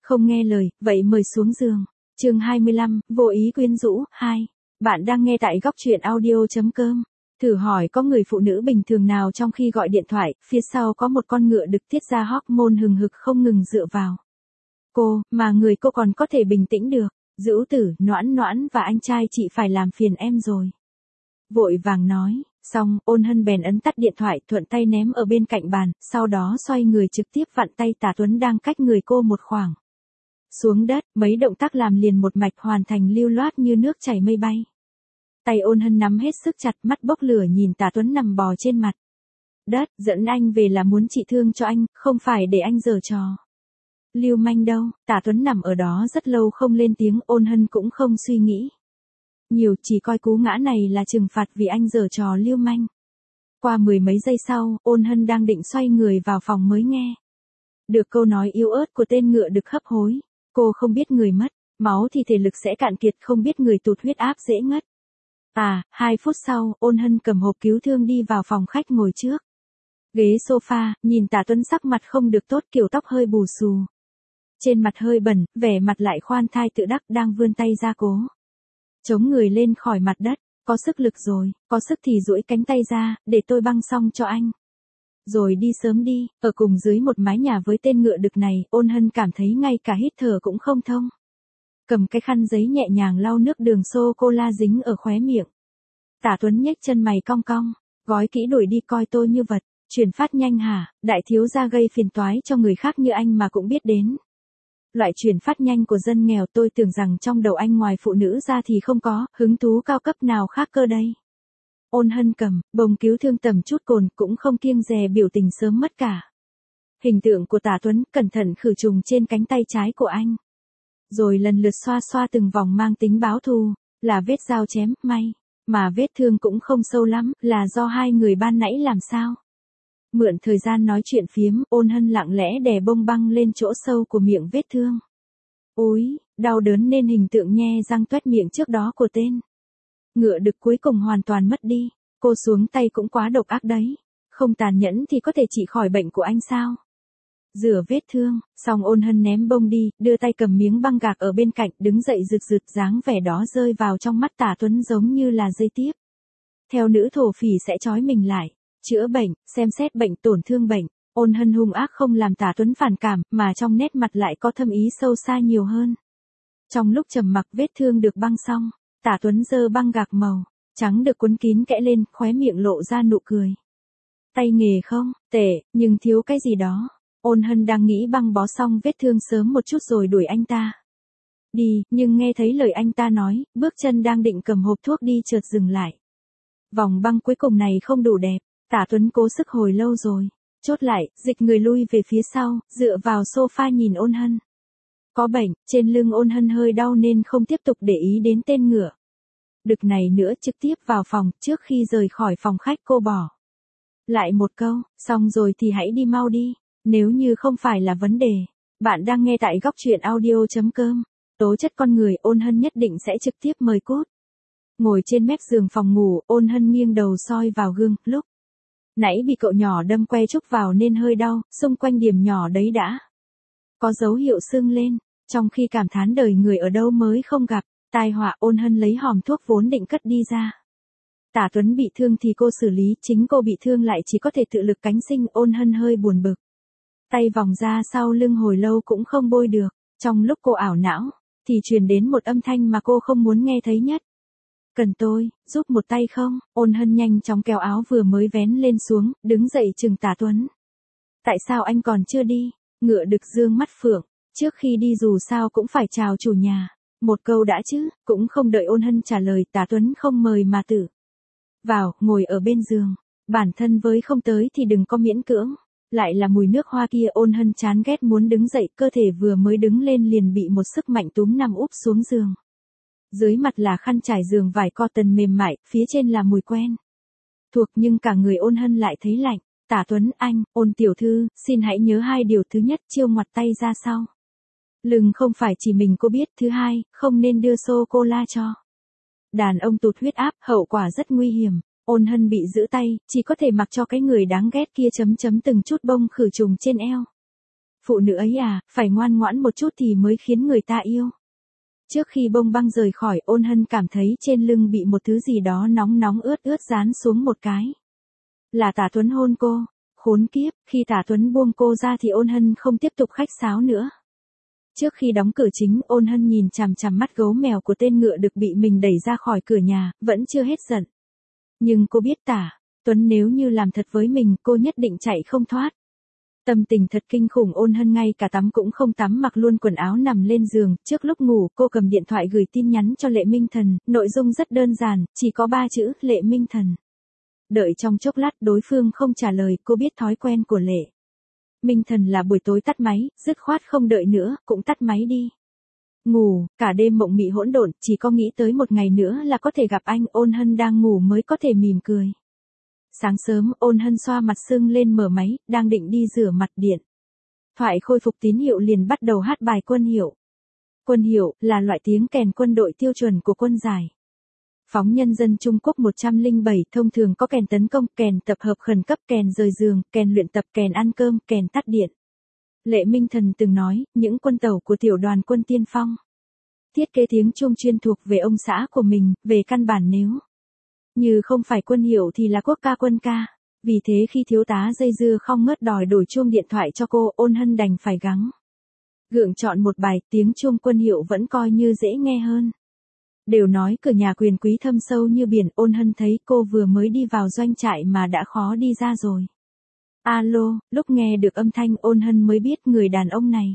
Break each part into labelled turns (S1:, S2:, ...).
S1: Không nghe lời, vậy mời xuống giường. Chương 25, vô ý quyến rũ, 2. Bạn đang nghe tại góc truyện audio.com. Thử hỏi có người phụ nữ bình thường nào trong khi gọi điện thoại, phía sau có một con ngựa đực tiết ra hormone hừng hực không ngừng dựa vào cô, mà người cô còn có thể bình tĩnh được. Dữu tử, Noãn Noãn và anh trai chị phải làm phiền em rồi. Vội vàng nói, xong, Ôn Hân bèn ấn tắt điện thoại, thuận tay ném ở bên cạnh bàn, sau đó xoay người trực tiếp vặn tay Tả Tuấn đang cách người cô một khoảng xuống đất, mấy động tác làm liền một mạch hoàn thành lưu loát như nước chảy mây bay. Tay Ôn Hân nắm hết sức chặt, mắt bốc lửa nhìn Tả Tuấn nằm bò trên mặt đất, dẫn anh về là muốn trị thương cho anh, không phải để anh giở trò lưu manh đâu. Tả Tuấn nằm ở đó rất lâu không lên tiếng, Ôn Hân cũng không suy nghĩ nhiều, chỉ coi cú ngã này là trừng phạt vì anh giở trò lưu manh. Qua mười mấy giây sau, Ôn Hân đang định xoay người vào phòng mới nghe được câu nói yếu ớt của tên ngựa đực hấp hối. Cô không biết người mất máu thì thể lực sẽ cạn kiệt, không biết người tụt huyết áp dễ ngất. 2 phút sau, Ôn Hân cầm hộp cứu thương đi vào phòng khách ngồi trước ghế sofa, nhìn Tả Tuấn sắc mặt không được tốt, kiểu tóc hơi bù xù, trên mặt hơi bẩn, vẻ mặt lại khoan thai tự đắc, đang vươn tay ra cố chống người lên khỏi mặt đất. Có sức lực rồi, có sức thì duỗi cánh tay ra, để tôi băng xong cho anh. Rồi đi sớm đi. Ở cùng dưới một mái nhà với tên ngựa đực này, Ôn Hân cảm thấy ngay cả hít thở cũng không thông. Cầm cái khăn giấy nhẹ nhàng lau nước đường sô-cô-la dính ở khóe miệng. Tả Tuấn nhếch chân mày cong cong, gói kỹ đuổi đi, coi tôi như vật chuyển phát nhanh hả? Đại thiếu gia gây phiền toái cho người khác như anh mà cũng biết đến loại chuyển phát nhanh của dân nghèo, tôi tưởng rằng trong đầu anh ngoài phụ nữ ra thì không có hứng thú cao cấp nào khác cơ đây. Ôn Hân cầm bông cứu thương tầm chút cồn, cũng không kiêng dè biểu tình sớm mất cả hình tượng của Tả Tuấn, cẩn thận khử trùng trên cánh tay trái của anh, rồi lần lượt xoa xoa từng vòng mang tính báo thù. Là vết dao chém, may mà vết thương cũng không sâu lắm, là do hai người ban nãy làm sao. Mượn thời gian nói chuyện phiếm, Ôn Hân lặng lẽ đè bông băng lên chỗ sâu của miệng vết thương. Úi, đau đớn nên hình tượng nhe răng toét miệng trước đó của tên ngựa đực cuối cùng hoàn toàn mất đi. Cô xuống tay cũng quá độc ác đấy. Không tàn nhẫn thì có thể trị khỏi bệnh của anh sao? Rửa vết thương, xong Ôn Hân ném bông đi, đưa tay cầm miếng băng gạc ở bên cạnh, đứng dậy rực rực, dáng vẻ đó rơi vào trong mắt Tả Tuấn giống như là dây tiếp theo nữ thổ phỉ sẽ trói mình lại. Chữa bệnh, xem xét bệnh, tổn thương bệnh. Ôn Hân hung ác không làm Tả Tuấn phản cảm, mà trong nét mặt lại có thâm ý sâu xa nhiều hơn. Trong lúc trầm mặc, vết thương được băng xong, Tả Tuấn giơ băng gạc màu trắng được cuốn kín kẽ lên, khóe miệng lộ ra nụ cười. Tay nghề không tệ, nhưng thiếu cái gì đó. Ôn Hân đang nghĩ băng bó xong vết thương sớm một chút rồi đuổi anh ta đi, nhưng nghe thấy lời anh ta nói, bước chân đang định cầm hộp thuốc đi chợt dừng lại. Vòng băng cuối cùng này không đủ đẹp. Tả Tuấn cố sức hồi lâu rồi, chốt lại, dịch người lui về phía sau, dựa vào sofa nhìn Ôn Hân. Có bệnh, trên lưng Ôn Hân hơi đau nên không tiếp tục để ý đến tên ngựa đực này nữa, trực tiếp vào phòng. Trước khi rời khỏi phòng khách cô bỏ lại một câu, xong rồi thì hãy đi mau đi, nếu như không phải là vấn đề. Bạn đang nghe tại góc truyện audio.com. Tố chất con người, Ôn Hân nhất định sẽ trực tiếp mời cút. Ngồi trên mép giường phòng ngủ, Ôn Hân nghiêng đầu soi vào gương, lúc nãy bị cậu nhỏ đâm que trúc vào nên hơi đau, xung quanh điểm nhỏ đấy đã có dấu hiệu sưng lên. Trong khi cảm thán đời người ở đâu mới không gặp tai họa, Ôn Hân lấy hòm thuốc vốn định cất đi ra. Tả Tuấn bị thương thì cô xử lý, chính cô bị thương lại chỉ có thể tự lực cánh sinh. Ôn Hân hơi buồn bực, tay vòng ra sau lưng hồi lâu cũng không bôi được. Trong lúc cô ảo não, thì truyền đến một âm thanh mà cô không muốn nghe thấy nhất. Cần tôi giúp một tay không? Ôn Hân nhanh chóng kéo áo vừa mới vén lên xuống, đứng dậy chừng Tả Tuấn. Tại sao anh còn chưa đi? Ngựa đực dương mắt phượng, trước khi đi dù sao cũng phải chào chủ nhà một câu đã chứ. Cũng không đợi Ôn Hân trả lời, Tả Tuấn không mời mà tự vào, ngồi ở bên giường. Bản thân với không tới thì đừng có miễn cưỡng. Lại là mùi nước hoa kia. Ôn Hân chán ghét muốn đứng dậy, cơ thể vừa mới đứng lên liền bị một sức mạnh túm nằm úp xuống giường. Dưới mặt là khăn trải giường vải cotton mềm mại, phía trên là mùi quen thuộc, nhưng cả người Ôn Hân lại thấy lạnh. Tả Tuấn, anh, Ôn tiểu thư, xin hãy nhớ hai điều. Thứ nhất, chiêu ngoặt tay ra sau lưng không phải chỉ mình cô biết. Thứ hai, không nên đưa sô-cô-la cho đàn ông tụt huyết áp, hậu quả rất nguy hiểm. Ôn Hân bị giữ tay, chỉ có thể mặc cho cái người đáng ghét kia chấm chấm từng chút bông khử trùng trên eo. Phụ nữ ấy à, phải ngoan ngoãn một chút thì mới khiến người ta yêu. Trước khi bông băng rời khỏi, Ôn Hân cảm thấy trên lưng bị một thứ gì đó nóng nóng ướt ướt dán xuống một cái. Là Tả Tuấn hôn cô. Khốn kiếp, khi Tả Tuấn buông cô ra thì Ôn Hân không tiếp tục khách sáo nữa. Trước khi đóng cửa chính, Ôn Hân nhìn chằm chằm mắt gấu mèo của tên ngựa được bị mình đẩy ra khỏi cửa nhà, vẫn chưa hết giận. Nhưng cô biết Tả Tuấn nếu như làm thật với mình, cô nhất định chạy không thoát. Tâm tình thật kinh khủng. Ôn Hân ngay cả tắm cũng không tắm, mặc luôn quần áo nằm lên giường. Trước lúc ngủ, cô cầm điện thoại gửi tin nhắn cho Lệ Minh Thần, nội dung rất đơn giản, chỉ có 3 chữ, Lệ Minh Thần. Đợi trong chốc lát đối phương không trả lời, cô biết thói quen của Lệ Minh Thần là buổi tối tắt máy, dứt khoát không đợi nữa, cũng tắt máy đi. Ngủ, cả đêm mộng mị hỗn độn, chỉ có nghĩ tới một ngày nữa là có thể gặp anh. Ôn Hân đang ngủ mới có thể mỉm cười. Sáng sớm, Ôn Hân xoa mặt sưng lên mở máy, đang định đi rửa mặt điện thoại khôi phục tín hiệu liền bắt đầu hát bài quân hiệu. Quân hiệu là loại tiếng kèn quân đội tiêu chuẩn của quân giải phóng nhân dân Trung Quốc 107, thông thường có kèn tấn công, kèn tập hợp khẩn cấp, kèn rời giường, kèn luyện tập, kèn ăn cơm, kèn tắt điện. Lệ Minh Thần từng nói, những quân tàu của tiểu đoàn quân tiên phong thiết kế tiếng chuông chuyên thuộc về ông xã của mình, về căn bản nếu như không phải quân hiệu thì là quốc ca quân ca. Vì thế khi thiếu tá dây dưa không ngớt đòi đổi chuông điện thoại cho cô, Ôn Hân đành phải gắng gượng chọn một bài, tiếng chuông quân hiệu vẫn coi như dễ nghe hơn. Đều nói cửa nhà quyền quý thâm sâu như biển. Ôn Hân thấy cô vừa mới đi vào doanh trại mà đã khó đi ra rồi. Alo, lúc nghe được âm thanh Ôn Hân mới biết người đàn ông này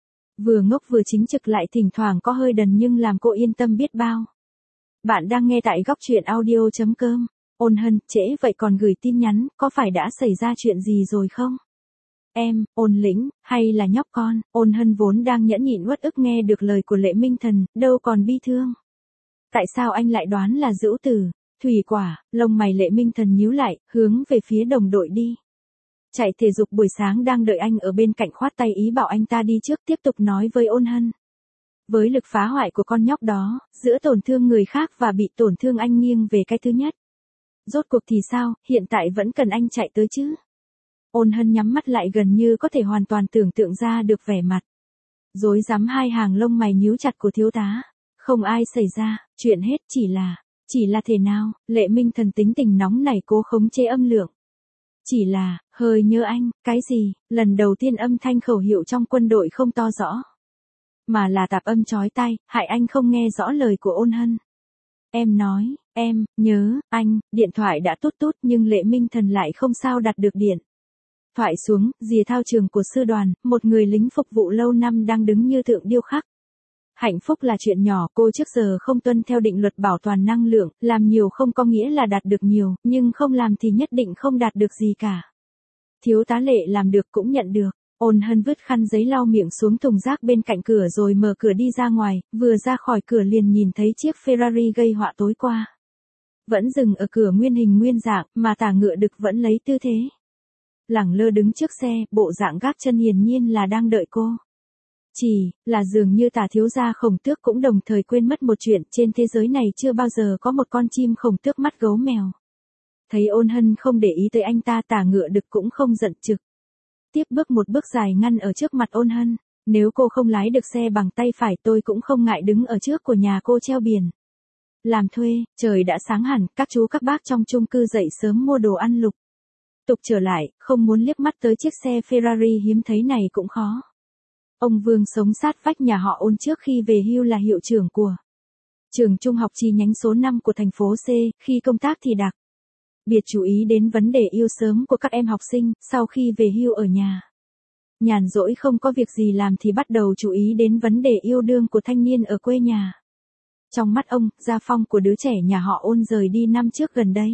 S1: vừa ngốc vừa chính trực, lại thỉnh thoảng có hơi đần nhưng làm cô yên tâm biết bao. Bạn đang nghe tại góc truyện audio.com. Ôn Hân, trễ vậy còn gửi tin nhắn, có phải đã xảy ra chuyện gì rồi không? Em, Ôn Lĩnh, hay là nhóc con? Ôn Hân vốn đang nhẫn nhịn uất ức nghe được lời của Lệ Minh Thần, đâu còn bi thương. Tại sao anh lại đoán là Dữu Tử, Thủy Quả? Lông mày Lệ Minh Thần nhíu lại, hướng về phía đồng đội đi. Chạy thể dục buổi sáng đang đợi anh ở bên cạnh khoát tay ý bảo anh ta đi trước, tiếp tục nói với Ôn Hân. Với lực phá hoại của con nhóc đó, giữa tổn thương người khác và bị tổn thương anh nghiêng về cái thứ nhất. Rốt cuộc thì sao, hiện tại vẫn cần anh chạy tới chứ? Ôn Hân nhắm mắt lại, gần như có thể hoàn toàn tưởng tượng ra được vẻ mặt rối rắm hai hàng lông mày nhíu chặt của thiếu tá. Không ai xảy ra, chuyện hết chỉ là thế nào? Lệ Minh Thần tính tình nóng nảy cố khống chế âm lượng. Chỉ là, hơi nhớ anh. Cái gì? Lần đầu tiên âm thanh khẩu hiệu trong quân đội không to rõ, mà là tạp âm chói tai, hại anh không nghe rõ lời của Ôn Hân. Em nói, em, nhớ, anh. Điện thoại đã tút tút nhưng Lệ Minh Thần lại không sao đặt được điện thoại xuống. Rìa thao trường của sư đoàn, một người lính phục vụ lâu năm đang đứng như tượng điêu khắc. Hạnh phúc là chuyện nhỏ, cô trước giờ không tuân theo định luật bảo toàn năng lượng, làm nhiều không có nghĩa là đạt được nhiều, nhưng không làm thì nhất định không đạt được gì cả. Thiếu tá Lệ làm được cũng nhận được. Ôn Hân vứt khăn giấy lau miệng xuống thùng rác bên cạnh cửa rồi mở cửa đi ra ngoài, vừa ra khỏi cửa liền nhìn thấy chiếc Ferrari gây họa tối qua. Vẫn dừng ở cửa nguyên hình nguyên dạng, mà tả ngựa đực vẫn lấy tư thế lẳng lơ đứng trước xe, bộ dạng gác chân hiển nhiên là đang đợi cô. Chỉ là dường như Tả thiếu gia Khổng Tước cũng đồng thời quên mất một chuyện, trên thế giới này chưa bao giờ có một con chim khổng tước mắt gấu mèo. Thấy Ôn Hân không để ý tới anh ta, Tả ngựa đực cũng không giận trực tiếp bước một bước dài ngăn ở trước mặt Ôn Hân. Nếu cô không lái được xe bằng tay phải tôi cũng không ngại đứng ở trước của nhà cô treo biển làm thuê. Trời đã sáng hẳn, các chú các bác trong chung cư dậy sớm mua đồ ăn lục tục trở lại, không muốn liếc mắt tới chiếc xe Ferrari hiếm thấy này cũng khó. Ông Vương sống sát vách nhà họ Ôn, trước khi về hưu là hiệu trưởng của trường trung học chi nhánh số 5 của thành phố C, khi công tác thì đặc biệt chú ý đến vấn đề yêu sớm của các em học sinh. Sau khi về hưu ở nhà nhàn rỗi không có việc gì làm thì bắt đầu chú ý đến vấn đề yêu đương của thanh niên ở quê nhà. Trong mắt ông, gia phong của đứa trẻ nhà họ Ôn rời đi năm trước gần đây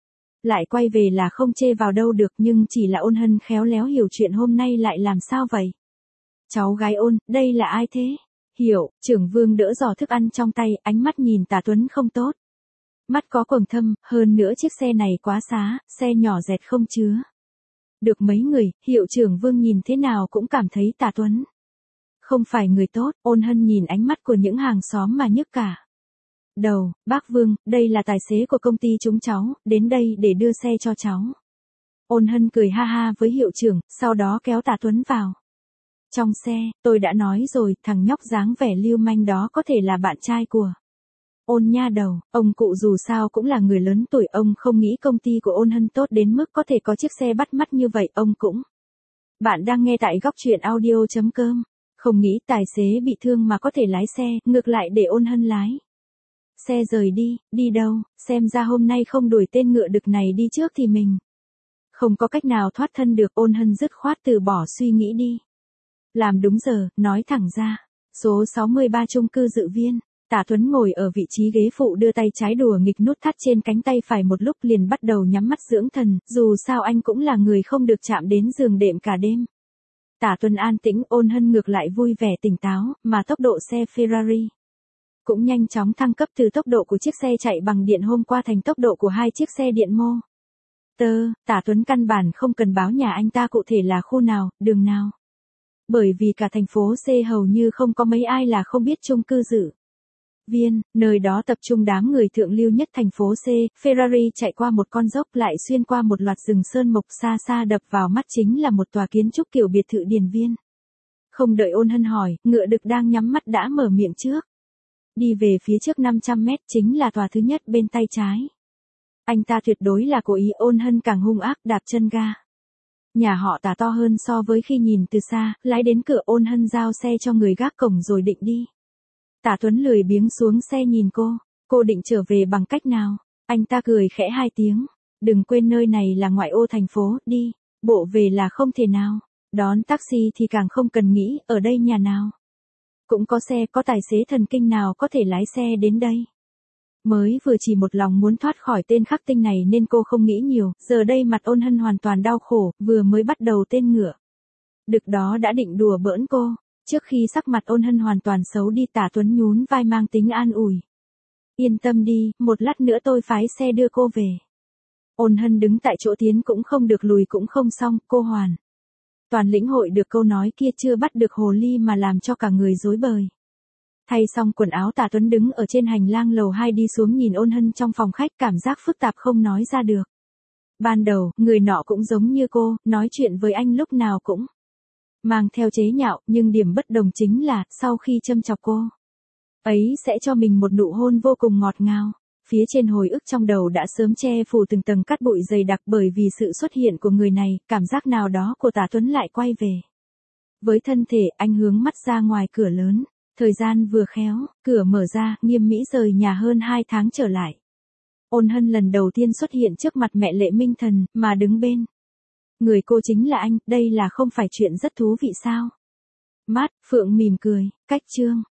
S1: lại quay về là không chê vào đâu được, nhưng chỉ là Ôn Hân khéo léo hiểu chuyện hôm nay lại làm sao vậy. Cháu gái Ôn, đây là ai thế? Hiểu, trưởng Vương đỡ giỏ thức ăn trong tay, ánh mắt nhìn Tả Tuấn không tốt. Mắt có quầng thâm, hơn nữa chiếc xe này quá xá, xe nhỏ dẹt không chứa được mấy người. Hiệu trưởng Vương nhìn thế nào cũng cảm thấy Tả Tuấn không phải người tốt. Ôn Hân nhìn ánh mắt của những hàng xóm mà nhức cả đầu. Bác Vương, đây là tài xế của công ty chúng cháu, đến đây để đưa xe cho cháu. Ôn Hân cười ha ha với hiệu trưởng, sau đó kéo Tả Tuấn vào Trong xe, tôi đã nói rồi, thằng nhóc dáng vẻ lưu manh đó có thể là bạn trai của Ôn nha đầu. Ông cụ dù sao cũng là người lớn tuổi, ông không nghĩ công ty của Ôn Hân tốt đến mức có thể có chiếc xe bắt mắt như vậy, ông cũng. Bạn đang nghe tại góc truyện audio.com. Không nghĩ tài xế bị thương mà có thể lái xe, ngược lại để Ôn Hân lái. Xe rời đi, đi đâu, xem ra hôm nay không đuổi tên ngựa đực này đi trước thì mình không có cách nào thoát thân được. Ôn Hân dứt khoát từ bỏ suy nghĩ đi. Làm đúng giờ, nói thẳng ra. Số 63 chung cư Dự Viên. Tả Tuấn ngồi ở vị trí ghế phụ đưa tay trái đùa nghịch nút thắt trên cánh tay phải một lúc liền bắt đầu nhắm mắt dưỡng thần, dù sao anh cũng là người không được chạm đến giường đệm cả đêm. Tả Tuấn an tĩnh, Ôn Hân ngược lại vui vẻ tỉnh táo, mà tốc độ xe Ferrari cũng nhanh chóng thăng cấp từ tốc độ của chiếc xe chạy bằng điện hôm qua thành tốc độ của hai chiếc xe điện mô. Tả Tuấn căn bản không cần báo nhà anh ta cụ thể là khu nào, đường nào. Bởi vì cả thành phố C hầu như không có mấy ai là không biết chung cư Dự Viên, nơi đó tập trung đám người thượng lưu nhất thành phố C. Ferrari chạy qua một con dốc lại xuyên qua một loạt rừng sơn mộc, xa xa đập vào mắt chính là một tòa kiến trúc kiểu biệt thự điền viên. Không đợi Ôn Hân hỏi, ngựa đực đang nhắm mắt đã mở miệng trước. Đi về phía trước 500 mét chính là tòa thứ nhất bên tay trái. Anh ta tuyệt đối là cố ý. Ôn Hân càng hung ác đạp chân ga. Nhà họ Tả to hơn so với khi nhìn từ xa, lái đến cửa Ôn Hân giao xe cho người gác cổng rồi định đi. Tả Tuấn lười biếng xuống xe nhìn cô định trở về bằng cách nào? Anh ta cười khẽ hai tiếng, đừng quên nơi này là ngoại ô thành phố, đi, bộ về là không thể nào, đón taxi thì càng không cần nghĩ, ở đây nhà nào cũng có xe, có tài xế thần kinh nào có thể lái xe đến đây. Mới vừa chỉ một lòng muốn thoát khỏi tên khắc tinh này nên cô không nghĩ nhiều, giờ đây mặt Ôn Hân hoàn toàn đau khổ, vừa mới bắt đầu tên ngựa đực đó đã định đùa bỡn cô. Trước khi sắc mặt Ôn Hân hoàn toàn xấu đi, Tả Tuấn nhún vai mang tính an ủi. Yên tâm đi, một lát nữa tôi phái xe đưa cô về. Ôn Hân đứng tại chỗ, tiến cũng không được lùi cũng không xong, cô hoàn toàn lĩnh hội được câu nói kia, chưa bắt được hồ ly mà làm cho cả người rối bời. Thay xong quần áo, Tả Tuấn đứng ở trên hành lang lầu 2 đi xuống nhìn Ôn Hân trong phòng khách, cảm giác phức tạp không nói ra được. Ban đầu, người nọ cũng giống như cô, nói chuyện với anh lúc nào cũng mang theo chế nhạo, nhưng điểm bất đồng chính là, sau khi châm chọc cô ấy sẽ cho mình một nụ hôn vô cùng ngọt ngào. Phía trên hồi ức trong đầu đã sớm che phủ từng tầng cát bụi dày đặc, bởi vì sự xuất hiện của người này, cảm giác nào đó của Tả Tuấn lại quay về. Với thân thể, anh hướng mắt ra ngoài cửa lớn. Thời gian vừa khéo, cửa mở ra, Nghiêm Mỹ rời nhà hơn 2 tháng trở lại. Ôn Hân lần đầu tiên xuất hiện trước mặt mẹ Lệ Minh Thần, mà đứng bên người cô chính là anh, đây là không phải chuyện rất thú vị sao? Mát, Phượng mỉm cười, cách chương.